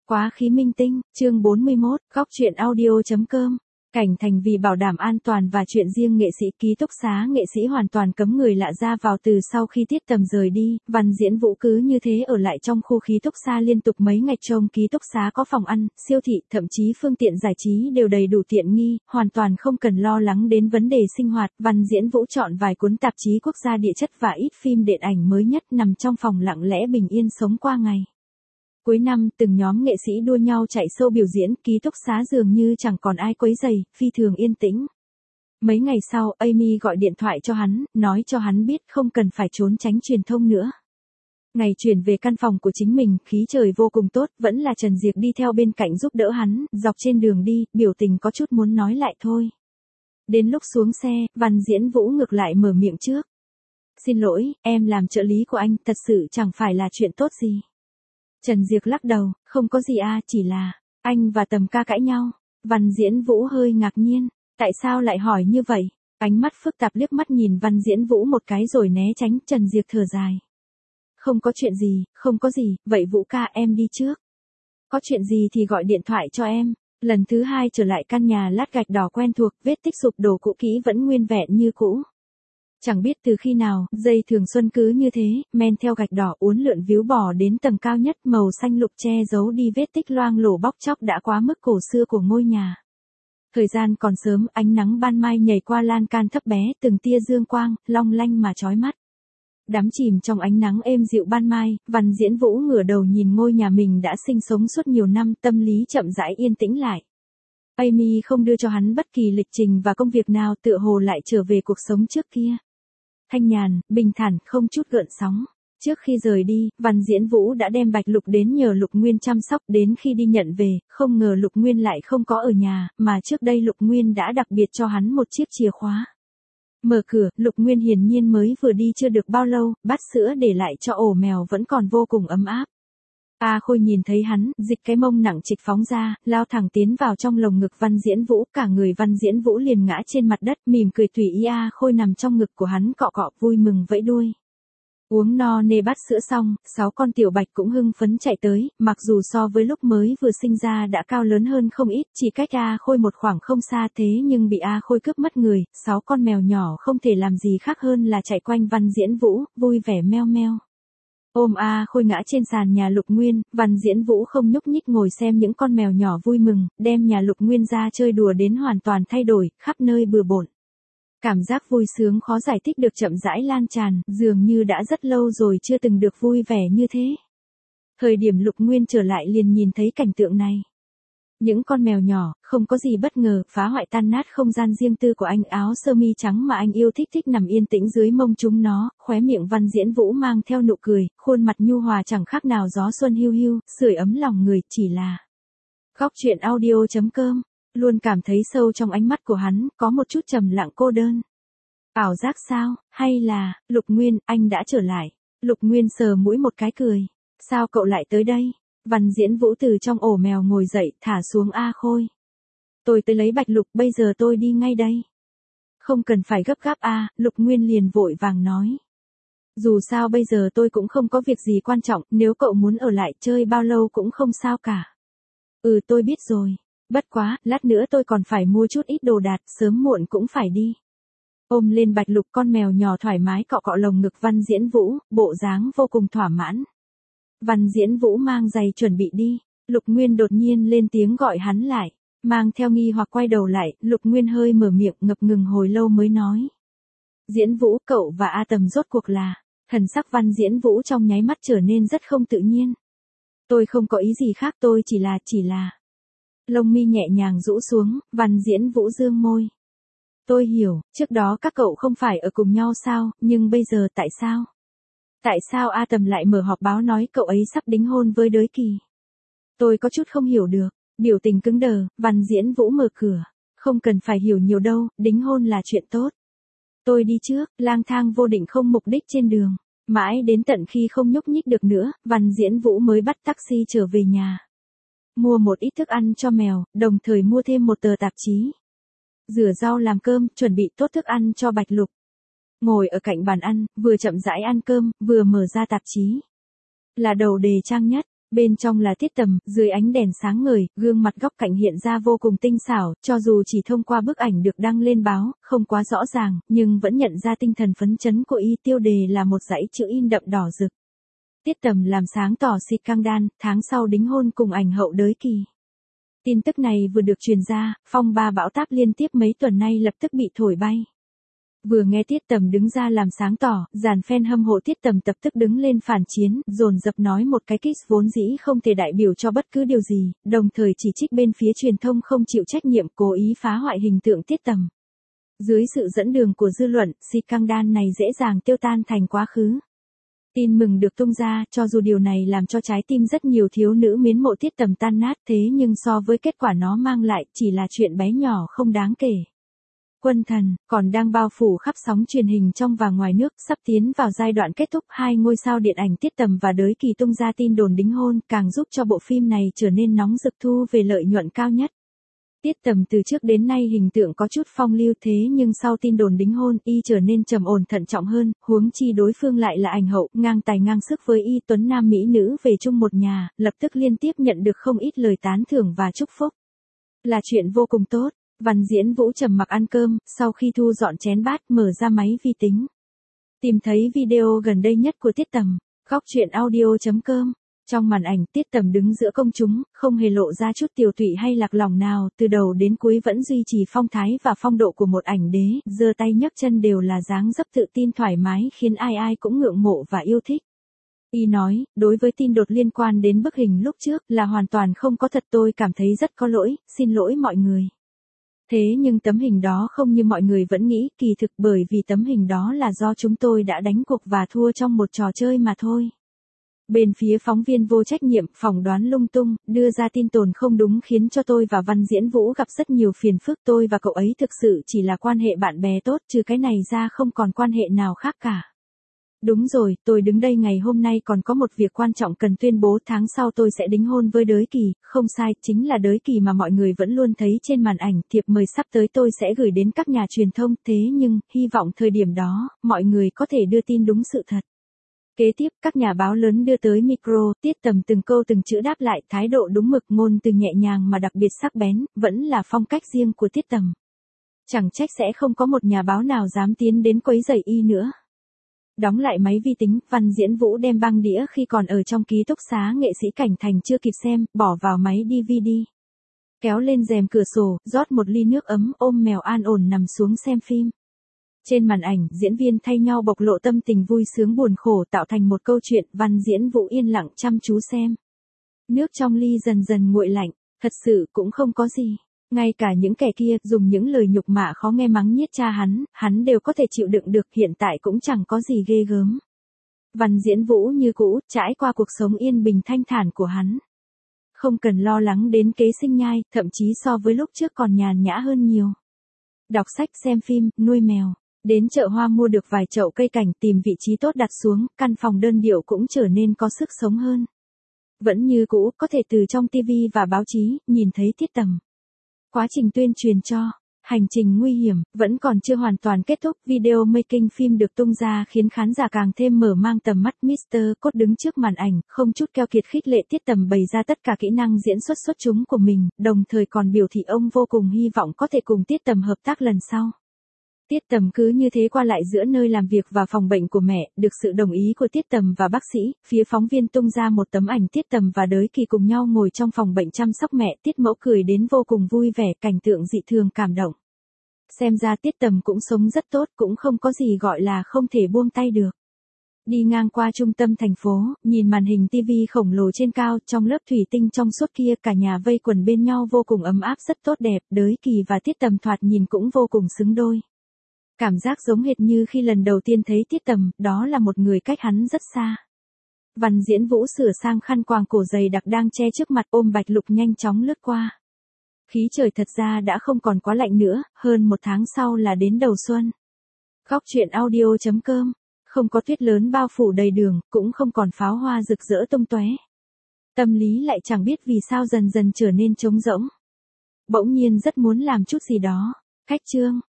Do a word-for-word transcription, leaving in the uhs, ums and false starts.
Quá khí minh tinh, chương bốn mươi mốt, góc truyện audio.com. Cảnh Thành vì bảo đảm an toàn và chuyện riêng nghệ sĩ ký túc xá nghệ sĩ hoàn toàn cấm người lạ ra vào từ sau khi Tiết Tầm rời đi, Văn Diễn Vũ cứ như thế ở lại trong khu ký túc xá liên tục mấy ngày trông ký túc xá có phòng ăn, siêu thị, thậm chí phương tiện giải trí đều đầy đủ tiện nghi, hoàn toàn không cần lo lắng đến vấn đề sinh hoạt. Văn Diễn Vũ chọn vài cuốn tạp chí quốc gia địa chất và ít phim điện ảnh mới nhất nằm trong phòng lặng lẽ bình yên sống qua ngày. Cuối năm, từng nhóm nghệ sĩ đua nhau chạy show biểu diễn, ký túc xá dường như chẳng còn ai quấy rầy, phi thường yên tĩnh. Mấy ngày sau, Amy gọi điện thoại cho hắn, nói cho hắn biết không cần phải trốn tránh truyền thông nữa. Ngày chuyển về căn phòng của chính mình, khí trời vô cùng tốt, vẫn là Trần Diệp đi theo bên cạnh giúp đỡ hắn, dọc trên đường đi, biểu tình có chút muốn nói lại thôi. Đến lúc xuống xe, Văn Diễn Vũ ngược lại mở miệng trước. Xin lỗi, em làm trợ lý của anh, thật sự chẳng phải là chuyện tốt gì. Trần Diệp lắc đầu, không có gì à, chỉ là, anh và Tầm ca cãi nhau. Văn Diễn Vũ hơi ngạc nhiên, tại sao lại hỏi như vậy? Ánh mắt phức tạp liếc mắt nhìn Văn Diễn Vũ một cái rồi né tránh. Trần Diệp thở dài. Không có chuyện gì, không có gì, vậy Vũ ca em đi trước. Có chuyện gì thì gọi điện thoại cho em. Lần thứ hai trở lại căn nhà lát gạch đỏ quen thuộc, vết tích sụp đổ cũ kỹ vẫn nguyên vẹn như cũ. Chẳng biết từ khi nào, dây thường xuân cứ như thế, men theo gạch đỏ uốn lượn víu bò đến tầng cao nhất, màu xanh lục che giấu đi vết tích loang lổ bóc chóc đã quá mức cổ xưa của ngôi nhà. Thời gian còn sớm, ánh nắng ban mai nhảy qua lan can thấp bé, từng tia dương quang, long lanh mà chói mắt. Đắm chìm trong ánh nắng êm dịu ban mai, Văn Diễn Vũ ngửa đầu nhìn ngôi nhà mình đã sinh sống suốt nhiều năm, tâm lý chậm rãi yên tĩnh lại. Amy không đưa cho hắn bất kỳ lịch trình và công việc nào, tựa hồ lại trở về cuộc sống trước kia. Thanh nhàn, bình thản, không chút gợn sóng. Trước khi rời đi, Văn Diễn Vũ đã đem Bạch Lục đến nhờ Lục Nguyên chăm sóc, đến khi đi nhận về, không ngờ Lục Nguyên lại không có ở nhà, mà trước đây Lục Nguyên đã đặc biệt cho hắn một chiếc chìa khóa. Mở cửa, Lục Nguyên hiển nhiên mới vừa đi chưa được bao lâu, bát sữa để lại cho ổ mèo vẫn còn vô cùng ấm áp. A Khôi nhìn thấy hắn, dịch cái mông nặng trịch phóng ra, lao thẳng tiến vào trong lồng ngực Văn Diễn Vũ, cả người Văn Diễn Vũ liền ngã trên mặt đất, mỉm cười tùy ý A Khôi nằm trong ngực của hắn cọ cọ vui mừng vẫy đuôi. Uống no nê bát sữa xong, sáu con tiểu bạch cũng hưng phấn chạy tới, mặc dù so với lúc mới vừa sinh ra đã cao lớn hơn không ít, chỉ cách A Khôi một khoảng không xa thế nhưng bị A Khôi cướp mất người, sáu con mèo nhỏ không thể làm gì khác hơn là chạy quanh Văn Diễn Vũ, vui vẻ meo meo. Ôm A Khôi ngã trên sàn nhà Lục Nguyên, Văn Diễn Vũ không nhúc nhích ngồi xem những con mèo nhỏ vui mừng, đem nhà Lục Nguyên ra chơi đùa đến hoàn toàn thay đổi, khắp nơi bừa bộn. Cảm giác vui sướng khó giải thích được chậm rãi lan tràn, dường như đã rất lâu rồi chưa từng được vui vẻ như thế. Thời điểm Lục Nguyên trở lại liền nhìn thấy cảnh tượng này. Những con mèo nhỏ, không có gì bất ngờ, phá hoại tan nát không gian riêng tư của anh, áo sơ mi trắng mà anh yêu thích thích nằm yên tĩnh dưới mông chúng nó, khóe miệng Văn Diễn Vũ mang theo nụ cười, khuôn mặt nhu hòa chẳng khác nào gió xuân hiu hiu, sưởi ấm lòng người, chỉ là. Góc truyện audio.com, luôn cảm thấy sâu trong ánh mắt của hắn, có một chút trầm lặng cô đơn. Ảo giác sao, hay là, Lục Nguyên, anh đã trở lại. Lục Nguyên sờ mũi một cái cười. Sao cậu lại tới đây? Văn Diễn Vũ từ trong ổ mèo ngồi dậy, thả xuống A Khôi. Tôi tới lấy Bạch Lục, bây giờ tôi đi ngay đây. Không cần phải gấp gáp a, à, Lục Nguyên liền vội vàng nói. Dù sao bây giờ tôi cũng không có việc gì quan trọng, nếu cậu muốn ở lại chơi bao lâu cũng không sao cả. Ừ tôi biết rồi. Bất quá, lát nữa tôi còn phải mua chút ít đồ đạc, sớm muộn cũng phải đi. Ôm lên Bạch Lục, con mèo nhỏ thoải mái cọ cọ lồng ngực Văn Diễn Vũ, bộ dáng vô cùng thỏa mãn. Văn Diễn Vũ mang giày chuẩn bị đi, Lục Nguyên đột nhiên lên tiếng gọi hắn lại, mang theo nghi hoặc quay đầu lại, Lục Nguyên hơi mở miệng ngập ngừng hồi lâu mới nói. Diễn Vũ, cậu và A Tầm rốt cuộc là, thần sắc Văn Diễn Vũ trong nháy mắt trở nên rất không tự nhiên. Tôi không có ý gì khác, tôi chỉ là, chỉ là. Lông mi nhẹ nhàng rũ xuống, Văn Diễn Vũ dương môi. Tôi hiểu, trước đó các cậu không phải ở cùng nhau sao, nhưng bây giờ tại sao? Tại sao A Tầm lại mở họp báo nói cậu ấy sắp đính hôn với Đới Kỳ? Tôi có chút không hiểu được, biểu tình cứng đờ, Văn Diễn Vũ mở cửa. Không cần phải hiểu nhiều đâu, đính hôn là chuyện tốt. Tôi đi trước, lang thang vô định không mục đích trên đường. Mãi đến tận khi không nhúc nhích được nữa, Văn Diễn Vũ mới bắt taxi trở về nhà. Mua một ít thức ăn cho mèo, đồng thời mua thêm một tờ tạp chí. Rửa rau làm cơm, chuẩn bị tốt thức ăn cho Bạch Lục. Ngồi ở cạnh bàn ăn, vừa chậm rãi ăn cơm, vừa mở ra tạp chí. Là đầu đề trang nhất, Bên trong là Tiết Tầm, dưới ánh đèn sáng ngời, gương mặt góc cạnh hiện ra vô cùng tinh xảo, cho dù chỉ thông qua bức ảnh được đăng lên báo, không quá rõ ràng, nhưng vẫn nhận ra tinh thần phấn chấn của y. Tiêu đề là một dãy chữ in đậm đỏ rực. Tiết Tầm làm sáng tỏ scandal, tháng sau đính hôn cùng ảnh hậu Đới Kỳ. Tin tức này vừa được truyền ra, phong ba bão táp liên tiếp mấy tuần nay lập tức bị thổi bay. Vừa nghe Tiết Tầm đứng ra làm sáng tỏ, dàn fan hâm mộ Tiết Tầm tập tức đứng lên phản chiến, dồn dập nói một cái kiss vốn dĩ không thể đại biểu cho bất cứ điều gì, đồng thời chỉ trích bên phía truyền thông không chịu trách nhiệm cố ý phá hoại hình tượng Tiết Tầm. Dưới sự dẫn đường của dư luận, scandal này dễ dàng tiêu tan thành quá khứ. Tin mừng được tung ra, cho dù điều này làm cho trái tim rất nhiều thiếu nữ mến mộ Tiết Tầm tan nát, thế nhưng so với kết quả nó mang lại, chỉ là chuyện bé nhỏ không đáng kể. Quân thần, còn đang bao phủ khắp sóng truyền hình trong và ngoài nước, sắp tiến vào giai đoạn kết thúc. Hai ngôi sao điện ảnh Tiết Tầm và Đới Kỳ tung ra tin đồn đính hôn, càng giúp cho bộ phim này trở nên nóng rực thu về lợi nhuận cao nhất. Tiết Tầm từ trước đến nay hình tượng có chút phong lưu, thế nhưng sau tin đồn đính hôn, y trở nên trầm ổn thận trọng hơn, huống chi đối phương lại là ảnh hậu, ngang tài ngang sức với y. Tuấn nam mỹ nữ về chung một nhà, lập tức liên tiếp nhận được không ít lời tán thưởng và chúc phúc. Là chuyện vô cùng tốt. Văn Diễn Vũ trầm mặc ăn cơm, sau khi thu dọn chén bát, mở ra máy vi tính. Tìm thấy video gần đây nhất của Tiết Tầm, góc truyện audio chấm com. Trong màn ảnh, Tiết Tầm đứng giữa công chúng, không hề lộ ra chút tiều tụy hay lạc lòng nào, từ đầu đến cuối vẫn duy trì phong thái và phong độ của một ảnh đế, giơ tay nhấc chân đều là dáng dấp tự tin thoải mái khiến ai ai cũng ngưỡng mộ và yêu thích. Y nói, đối với tin đồn liên quan đến bức hình lúc trước là hoàn toàn không có thật, tôi cảm thấy rất có lỗi, xin lỗi mọi người. Thế nhưng tấm hình đó không như mọi người vẫn nghĩ, kỳ thực bởi vì tấm hình đó là do chúng tôi đã đánh cuộc và thua trong một trò chơi mà thôi. Bên phía phóng viên vô trách nhiệm, phỏng đoán lung tung, đưa ra tin tồn không đúng khiến cho tôi và Văn Diễn Vũ gặp rất nhiều phiền phức. Tôi và cậu ấy thực sự chỉ là quan hệ bạn bè tốt, trừ cái này ra không còn quan hệ nào khác cả. Đúng rồi, tôi đứng đây ngày hôm nay còn có một việc quan trọng cần tuyên bố, tháng sau tôi sẽ đính hôn với Đới Kỳ, không sai, chính là Đới Kỳ mà mọi người vẫn luôn thấy trên màn ảnh. Thiệp mời sắp tới tôi sẽ gửi đến các nhà truyền thông, thế nhưng, hy vọng thời điểm đó, mọi người có thể đưa tin đúng sự thật. Kế tiếp, các nhà báo lớn đưa tới micro, Tiết Tầm từng câu từng chữ đáp lại, thái độ đúng mực, ngôn từ nhẹ nhàng mà đặc biệt sắc bén, vẫn là phong cách riêng của Tiết Tầm. Chẳng trách sẽ không có một nhà báo nào dám tiến đến quấy rầy y nữa. Đóng lại máy vi tính, Văn Diễn Vũ đem băng đĩa khi còn ở trong ký túc xá nghệ sĩ Cảnh Thành chưa kịp xem, bỏ vào máy đê vê đê. Kéo lên rèm cửa sổ, rót một ly nước ấm, ôm mèo an ổn nằm xuống xem phim. Trên màn ảnh, diễn viên thay nhau bộc lộ tâm tình vui sướng buồn khổ tạo thành một câu chuyện, Văn Diễn Vũ yên lặng chăm chú xem. Nước trong ly dần dần nguội lạnh, thật sự cũng không có gì. Ngay cả những kẻ kia, dùng những lời nhục mạ khó nghe mắng nhiếc cha hắn, hắn đều có thể chịu đựng được, hiện tại cũng chẳng có gì ghê gớm. Văn Diễn Vũ như cũ, trải qua cuộc sống yên bình thanh thản của hắn. Không cần lo lắng đến kế sinh nhai, thậm chí so với lúc trước còn nhàn nhã hơn nhiều. Đọc sách, xem phim, nuôi mèo. Đến chợ hoa mua được vài chậu cây cảnh, tìm vị trí tốt đặt xuống, căn phòng đơn điệu cũng trở nên có sức sống hơn. Vẫn như cũ, có thể từ trong ti vi và báo chí, nhìn thấy Tiết Tầm. Quá trình tuyên truyền cho hành trình nguy hiểm vẫn còn chưa hoàn toàn kết thúc, video making phim được tung ra khiến khán giả càng thêm mở mang tầm mắt. mít tơ Cốt đứng trước màn ảnh, không chút keo kiệt khích lệ Tiết Tầm bày ra tất cả kỹ năng diễn xuất xuất chúng của mình, đồng thời còn biểu thị ông vô cùng hy vọng có thể cùng Tiết Tầm hợp tác lần sau. Tiết Tầm cứ như thế qua lại giữa nơi làm việc và phòng bệnh của mẹ, được sự đồng ý của Tiết Tầm và bác sĩ, phía phóng viên tung ra một tấm ảnh Tiết Tầm và Đới Kỳ cùng nhau ngồi trong phòng bệnh chăm sóc mẹ, Tiết Mẫu cười đến vô cùng vui vẻ, cảnh tượng dị thường cảm động. Xem ra Tiết Tầm cũng sống rất tốt, cũng không có gì gọi là không thể buông tay được. Đi ngang qua trung tâm thành phố, nhìn màn hình ti vi khổng lồ trên cao, trong lớp thủy tinh trong suốt kia, cả nhà vây quần bên nhau vô cùng ấm áp rất tốt đẹp, Đới Kỳ và Tiết Tầm thoạt nhìn cũng vô cùng xứng đôi. Cảm giác giống hệt như khi lần đầu tiên thấy Tiết Tầm, đó là một người cách hắn rất xa. Văn Diễn Vũ sửa sang khăn quàng cổ dày đặc đang che trước mặt, ôm bạch lục nhanh chóng lướt qua. Khí trời thật ra đã không còn quá lạnh nữa, hơn một tháng sau là đến đầu xuân. Góc truyện audio chấm com, không có tuyết lớn bao phủ đầy đường, cũng không còn pháo hoa rực rỡ tung tóe. Tâm lý lại chẳng biết vì sao dần dần trở nên trống rỗng. Bỗng nhiên rất muốn làm chút gì đó. Khách trương.